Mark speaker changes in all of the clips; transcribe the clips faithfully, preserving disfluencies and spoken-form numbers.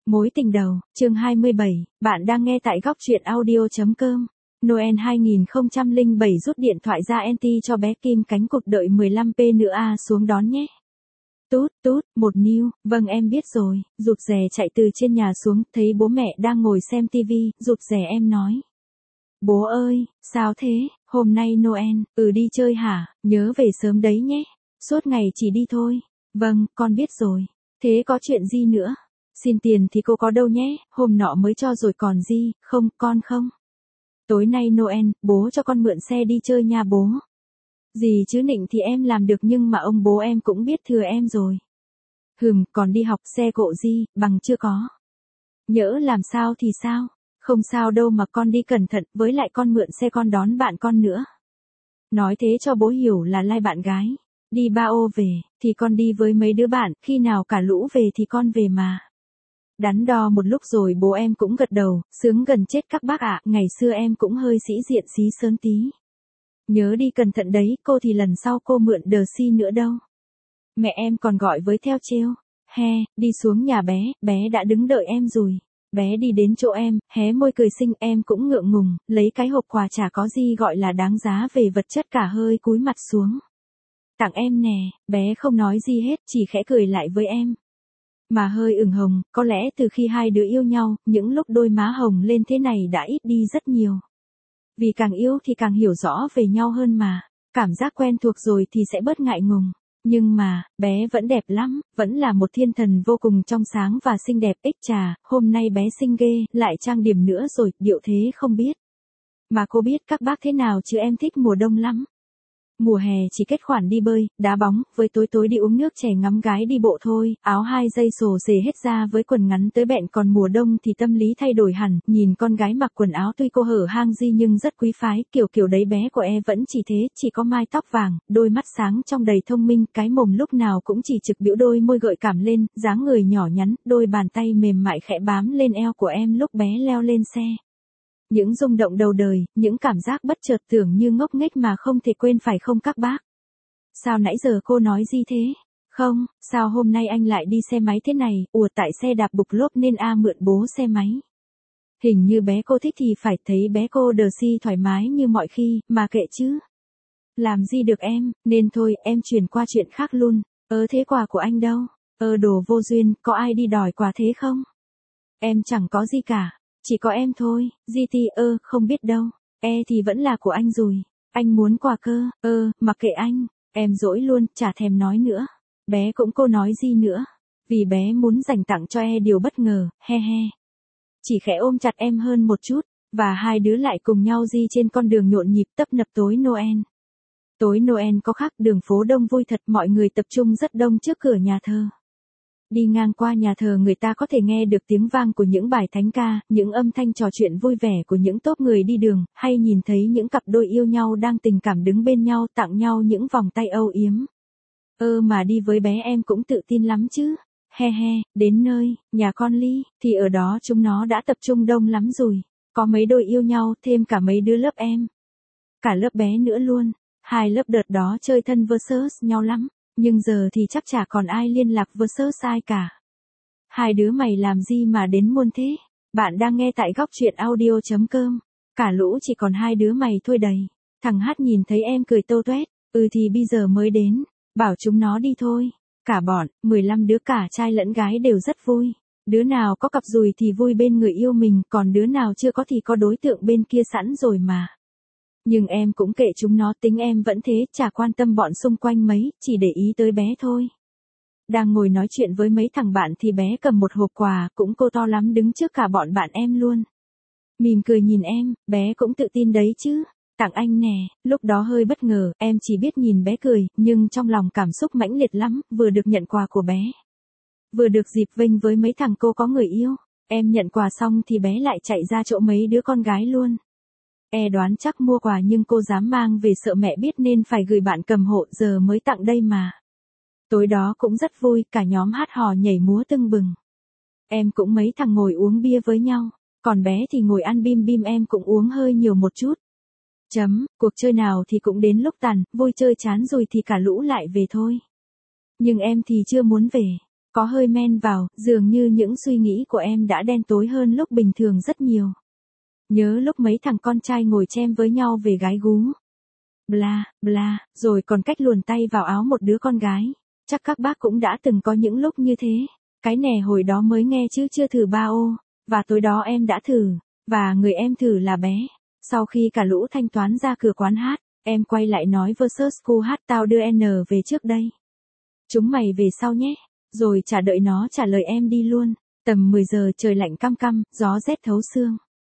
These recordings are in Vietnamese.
Speaker 1: Mối tình đầu, chương hai mươi bảy, bạn đang nghe tại góc truyện audio chấm com. Noel hai không không bảy rút điện thoại ra anti cho bé Kim cánh cụt đợi mười lăm p nữa a xuống đón nhé. Tút, tút, một níu, vâng em biết rồi, rụt rè chạy từ trên nhà xuống, thấy bố mẹ đang ngồi xem tivi, rụt rè em nói. Bố ơi, sao thế, hôm nay Noel, ừ đi chơi hả, nhớ về sớm đấy nhé, suốt ngày chỉ đi thôi. Vâng, con biết rồi, thế có chuyện gì nữa? Xin tiền thì cô có đâu nhé, hôm nọ mới cho rồi còn gì, không, con không. Tối nay Noel, bố cho con mượn xe đi chơi nha bố. Gì chứ nịnh thì em làm được nhưng mà ông bố em cũng biết thừa em rồi. Hừm, còn đi học xe cộ gì, bằng chưa có. Nhỡ làm sao thì sao, không sao đâu mà con đi cẩn thận, với lại con mượn xe con đón bạn con nữa. Nói thế cho bố hiểu là lai bạn gái. Đi ba ô về, thì con đi với mấy đứa bạn, khi nào cả lũ về thì con về mà. Đắn đo một lúc rồi bố em cũng gật đầu, sướng gần chết các bác ạ, ngày xưa em cũng hơi sĩ diện xí sớn tí. Nhớ đi cẩn thận đấy, cô thì lần sau cô mượn đờ si nữa đâu. Mẹ em còn gọi với theo trêu, he, đi xuống nhà bé, bé đã đứng đợi em rồi. Bé đi đến chỗ em, hé môi cười xinh, em cũng ngượng ngùng, lấy cái hộp quà chả có gì gọi là đáng giá về vật chất cả, hơi cúi mặt xuống. Tặng em nè, bé không nói gì hết, chỉ khẽ cười lại với em. Mà hơi ửng hồng, có lẽ từ khi hai đứa yêu nhau, những lúc đôi má hồng lên thế này đã ít đi rất nhiều. Vì càng yêu thì càng hiểu rõ về nhau hơn mà, cảm giác quen thuộc rồi thì sẽ bớt ngại ngùng. Nhưng mà, bé vẫn đẹp lắm, vẫn là một thiên thần vô cùng trong sáng và xinh đẹp. Ích trà, hôm nay bé xinh ghê, lại trang điểm nữa rồi, điệu thế không biết. Mà cô biết các bác thế nào chứ em thích mùa đông lắm. Mùa hè chỉ kết khoản đi bơi, đá bóng, với tối tối đi uống nước chè ngắm gái đi bộ thôi, áo hai dây xồ xề hết ra với quần ngắn tới bẹn, còn mùa đông thì tâm lý thay đổi hẳn, nhìn con gái mặc quần áo tuy cô hở hang gì nhưng rất quý phái, kiểu kiểu đấy bé của e vẫn chỉ thế, chỉ có mái tóc vàng, đôi mắt sáng trong đầy thông minh, cái mồm lúc nào cũng chỉ trực biểu đôi môi gợi cảm lên, dáng người nhỏ nhắn, đôi bàn tay mềm mại khẽ bám lên eo của em lúc bé leo lên xe. Những rung động đầu đời, những cảm giác bất chợt tưởng như ngốc nghếch mà không thể quên phải không các bác? Sao nãy giờ cô nói gì thế? Không, sao hôm nay anh lại đi xe máy thế này, ùa tại xe đạp bục lốp nên a mượn bố xe máy. Hình như bé cô thích thì phải, thấy bé cô đờ si thoải mái như mọi khi, mà kệ chứ. Làm gì được em, nên thôi em chuyển qua chuyện khác luôn, ơ thế quà của anh đâu? Ơ đồ vô duyên, có ai đi đòi quà thế không? Em chẳng có gì cả. Chỉ có em thôi, giê tê ơ, không biết đâu, e thì vẫn là của anh rồi, anh muốn quà cơ, ơ, mặc kệ anh, em dỗi luôn, chả thèm nói nữa, bé cũng cô nói gì nữa, vì bé muốn dành tặng cho e điều bất ngờ, he he. Chỉ khẽ ôm chặt em hơn một chút, và hai đứa lại cùng nhau di trên con đường nhộn nhịp tấp nập tối Noel. Tối Noel có khác, đường phố đông vui thật, mọi người tập trung rất đông trước cửa nhà thờ. Đi ngang qua nhà thờ người ta có thể nghe được tiếng vang của những bài thánh ca, những âm thanh trò chuyện vui vẻ của những tốp người đi đường, hay nhìn thấy những cặp đôi yêu nhau đang tình cảm đứng bên nhau tặng nhau những vòng tay âu yếm. Ơ mà đi với bé em cũng tự tin lắm chứ. He he, đến nơi, nhà con Ly, thì ở đó chúng nó đã tập trung đông lắm rồi. Có mấy đôi yêu nhau, thêm cả mấy đứa lớp em. Cả lớp bé nữa luôn. Hai lớp đợt đó chơi thân versus nhau lắm. Nhưng giờ thì chắc chả còn ai liên lạc versus ai cả. Hai đứa mày làm gì mà đến muôn thế? Bạn đang nghe tại góc truyện audio chấm com. Cả lũ chỉ còn hai đứa mày thôi đầy. Thằng Hát nhìn thấy em cười tâu tuét. Ừ thì bây giờ mới đến. Bảo chúng nó đi thôi. Cả bọn, mười lăm đứa cả trai lẫn gái đều rất vui. Đứa nào có cặp dùi thì vui bên người yêu mình, còn đứa nào chưa có thì có đối tượng bên kia sẵn rồi mà. Nhưng em cũng kệ chúng nó, tính em vẫn thế, chả quan tâm bọn xung quanh mấy, chỉ để ý tới bé thôi. Đang ngồi nói chuyện với mấy thằng bạn thì bé cầm một hộp quà, cũng cô to lắm đứng trước cả bọn bạn em luôn. Mỉm cười nhìn em, bé cũng tự tin đấy chứ. Tặng anh nè, lúc đó hơi bất ngờ, em chỉ biết nhìn bé cười, nhưng trong lòng cảm xúc mãnh liệt lắm, vừa được nhận quà của bé. Vừa được dịp vênh với mấy thằng cô có người yêu, em nhận quà xong thì bé lại chạy ra chỗ mấy đứa con gái luôn. E đoán chắc mua quà nhưng cô dám mang về sợ mẹ biết nên phải gửi bạn cầm hộ, giờ mới tặng đây mà. Tối đó cũng rất vui, cả nhóm hát hò nhảy múa tưng bừng. Em cũng mấy thằng ngồi uống bia với nhau, còn bé thì ngồi ăn bim bim, em cũng uống hơi nhiều một chút. Chấm, cuộc chơi nào thì cũng đến lúc tàn, vui chơi chán rồi thì cả lũ lại về thôi. Nhưng em thì chưa muốn về. Có hơi men vào, dường như những suy nghĩ của em đã đen tối hơn lúc bình thường rất nhiều. Nhớ lúc mấy thằng con trai ngồi chem với nhau về gái gú. Bla, bla, rồi còn cách luồn tay vào áo một đứa con gái. Chắc các bác cũng đã từng có những lúc như thế. Cái nè hồi đó mới nghe chứ chưa thử ba ô. Và tối đó em đã thử. Và người em thử là bé. Sau khi cả lũ thanh toán ra cửa quán hát, em quay lại nói versus school hát tao đưa N về trước đây. Chúng mày về sau nhé. Rồi chả đợi nó trả lời em đi luôn. Tầm mười giờ trời lạnh căm căm, gió rét thấu xương.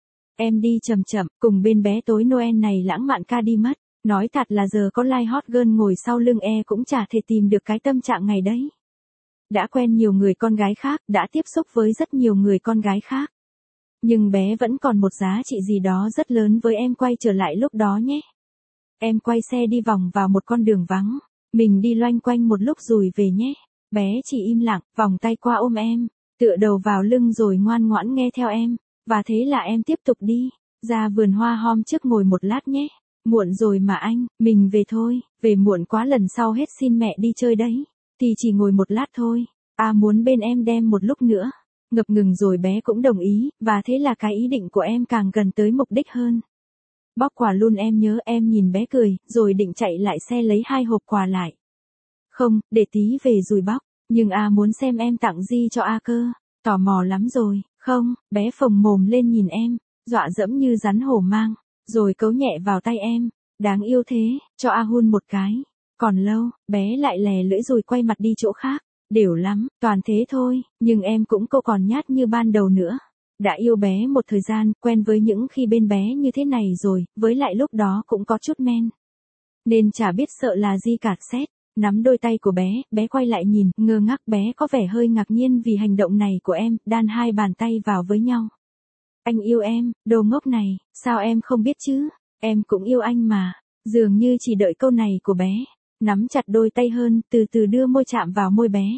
Speaker 1: Em đi chậm chậm, cùng bên bé tối Noel này lãng mạn ca đi mất. Nói thật là giờ có like hot girl ngồi sau lưng e cũng chả thể tìm được cái tâm trạng ngày đấy. Đã quen nhiều người con gái khác, đã tiếp xúc với rất nhiều người con gái khác. Nhưng bé vẫn còn một giá trị gì đó rất lớn với em quay trở lại lúc đó nhé. Em quay xe đi vòng vào một con đường vắng. Mình đi loanh quanh một lúc rồi về nhé. Bé chỉ im lặng, vòng tay qua ôm em, tựa đầu vào lưng rồi ngoan ngoãn nghe theo em. Và thế là em tiếp tục đi, ra vườn hoa hôm trước ngồi một lát nhé. Muộn rồi mà anh, mình về thôi, về muộn quá lần sau hết xin mẹ đi chơi đấy. Thì chỉ ngồi một lát thôi, à muốn bên em đem một lúc nữa. Ngập ngừng rồi bé cũng đồng ý, và thế là cái ý định của em càng gần tới mục đích hơn. Bóc quà luôn em nhớ em nhìn bé cười, rồi định chạy lại xe lấy hai hộp quà lại. Không, để tí về rồi bóc, nhưng A muốn xem em tặng gì cho A cơ, tò mò lắm rồi, không, bé phồng mồm lên nhìn em, dọa dẫm như rắn hổ mang, rồi cấu nhẹ vào tay em, đáng yêu thế, cho A hun một cái. Còn lâu, bé lại lè lưỡi rồi quay mặt đi chỗ khác, đều lắm, toàn thế thôi, nhưng em cũng cô còn nhát như ban đầu nữa. Đã yêu bé một thời gian, quen với những khi bên bé như thế này rồi, với lại lúc đó cũng có chút men. Nên chả biết sợ là gì cả xét. Nắm đôi tay của bé, bé quay lại nhìn, ngơ ngác bé có vẻ hơi ngạc nhiên vì hành động này của em, đan hai bàn tay vào với nhau. Anh yêu em, đồ ngốc này, sao em không biết chứ, em cũng yêu anh mà, dường như chỉ đợi câu này của bé, nắm chặt đôi tay hơn, từ từ đưa môi chạm vào môi bé.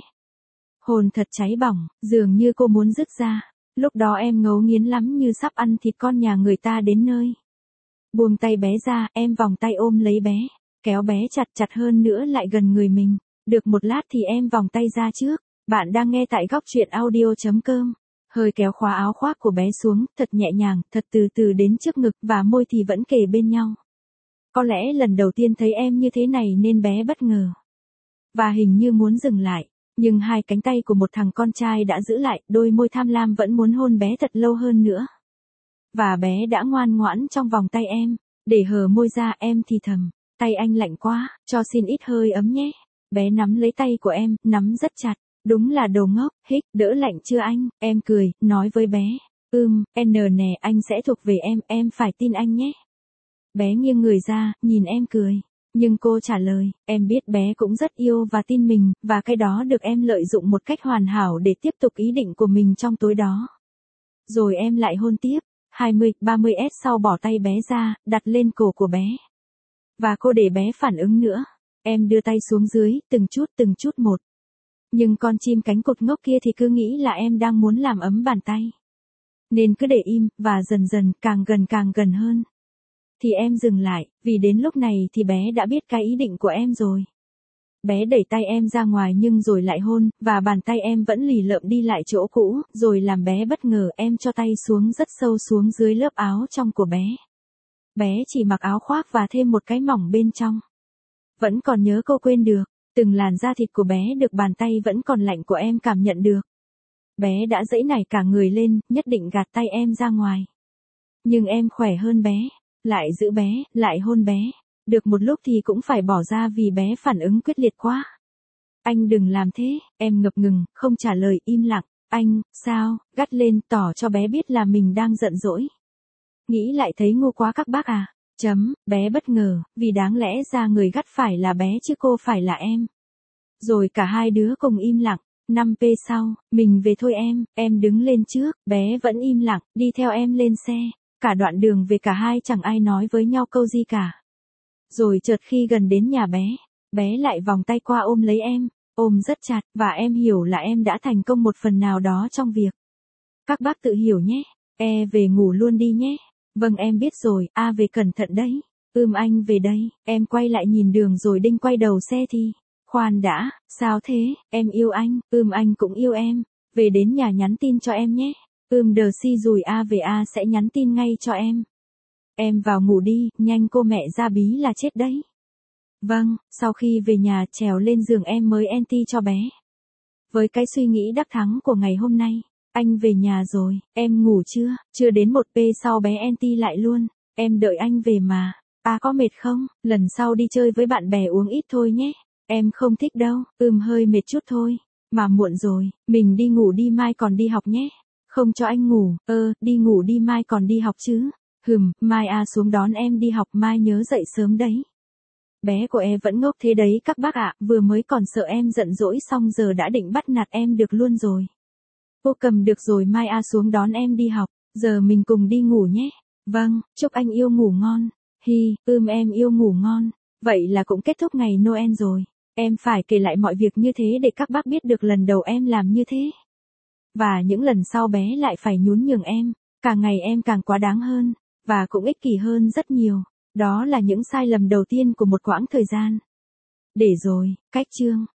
Speaker 1: Hồn thật cháy bỏng, dường như cô muốn dứt ra, lúc đó em ngấu nghiến lắm như sắp ăn thịt con nhà người ta đến nơi. Buông tay bé ra, em vòng tay ôm lấy bé. Kéo bé chặt chặt hơn nữa lại gần người mình. Được một lát thì em vòng tay ra trước. Bạn đang nghe tại góc truyện audio chấm com. Hơi kéo khóa áo khoác của bé xuống, thật nhẹ nhàng, thật từ từ đến trước ngực và môi thì vẫn kề bên nhau. Có lẽ lần đầu tiên thấy em như thế này nên bé bất ngờ. Và hình như muốn dừng lại. Nhưng hai cánh tay của một thằng con trai đã giữ lại, đôi môi tham lam vẫn muốn hôn bé thật lâu hơn nữa. Và bé đã ngoan ngoãn trong vòng tay em. Để hờ môi ra em thì thầm. Tay anh lạnh quá, cho xin ít hơi ấm nhé. Bé nắm lấy tay của em, nắm rất chặt. Đúng là đồ ngốc, hích, đỡ lạnh chưa anh? Em cười, nói với bé. Ừm, N nè, anh sẽ thuộc về em, em phải tin anh nhé. Bé nghiêng người ra, nhìn em cười. Nhưng cô trả lời, em biết bé cũng rất yêu và tin mình, và cái đó được em lợi dụng một cách hoàn hảo để tiếp tục ý định của mình trong tối đó. Rồi em lại hôn tiếp, hai mươi, ba mươi s sau bỏ tay bé ra, đặt lên cổ của bé. Và cô để bé phản ứng nữa. Em đưa tay xuống dưới, từng chút từng chút một. Nhưng con chim cánh cụt ngốc kia thì cứ nghĩ là em đang muốn làm ấm bàn tay. Nên cứ để im, và dần dần, càng gần càng gần hơn. Thì em dừng lại, vì đến lúc này thì bé đã biết cái ý định của em rồi. Bé đẩy tay em ra ngoài nhưng rồi lại hôn, và bàn tay em vẫn lì lợm đi lại chỗ cũ, rồi làm bé bất ngờ em cho tay xuống rất sâu xuống dưới lớp áo trong của bé. Bé chỉ mặc áo khoác và thêm một cái mỏng bên trong. Vẫn còn nhớ cô quên được, từng làn da thịt của bé được bàn tay vẫn còn lạnh của em cảm nhận được. Bé đã giãy nảy cả người lên, nhất định gạt tay em ra ngoài. Nhưng em khỏe hơn bé, lại giữ bé, lại hôn bé. Được một lúc thì cũng phải bỏ ra vì bé phản ứng quyết liệt quá. Anh đừng làm thế, em ngập ngừng, không trả lời, im lặng. Anh, sao, gắt lên, tỏ cho bé biết là mình đang giận dỗi. Nghĩ lại thấy ngu quá các bác à. Chấm, bé bất ngờ, vì đáng lẽ ra người gắt phải là bé chứ cô phải là em. Rồi cả hai đứa cùng im lặng. năm phút sau, mình về thôi em, em đứng lên trước, bé vẫn im lặng, đi theo em lên xe. Cả đoạn đường về cả hai chẳng ai nói với nhau câu gì cả. Rồi chợt khi gần đến nhà bé, bé lại vòng tay qua ôm lấy em, ôm rất chặt, và em hiểu là em đã thành công một phần nào đó trong việc. Các bác tự hiểu nhé, e về ngủ luôn đi nhé. Vâng em biết rồi, a về cẩn thận đấy. Ưm anh về đây, em quay lại nhìn đường rồi đinh quay đầu xe thì. Khoan đã, sao thế, em yêu anh, ưm anh cũng yêu em. Về đến nhà nhắn tin cho em nhé. Ưm đờ si rùi A về A sẽ nhắn tin ngay cho em. Em vào ngủ đi, nhanh cô mẹ ra bí là chết đấy. Vâng, sau khi về nhà trèo lên giường em mới anti cho bé. Với cái suy nghĩ đắc thắng của ngày hôm nay, anh về nhà rồi, em ngủ chưa, chưa đến một p sau bé anti lại luôn, em đợi anh về mà. À có mệt không, lần sau đi chơi với bạn bè uống ít thôi nhé. Em không thích đâu, ừm hơi mệt chút thôi. Mà muộn rồi, mình đi ngủ đi mai còn đi học nhé. Không cho anh ngủ, ơ, đi ngủ đi mai còn đi học chứ. Hừm, mai A xuống đón em đi học mai nhớ dậy sớm đấy. Bé của em vẫn ngốc thế đấy các bác ạ, vừa mới còn sợ em giận dỗi xong giờ đã định bắt nạt em được luôn rồi. Cô cầm được rồi mai A xuống đón em đi học, giờ mình cùng đi ngủ nhé. Vâng, chúc anh yêu ngủ ngon. Hi, ưm em yêu ngủ ngon. Vậy là cũng kết thúc ngày Noel rồi. Em phải kể lại mọi việc như thế để các bác biết được lần đầu em làm như thế. Và những lần sau bé lại phải nhún nhường em. Càng ngày em càng quá đáng hơn. Và cũng ích kỷ hơn rất nhiều. Đó là những sai lầm đầu tiên của một quãng thời gian. Để rồi, cách chương.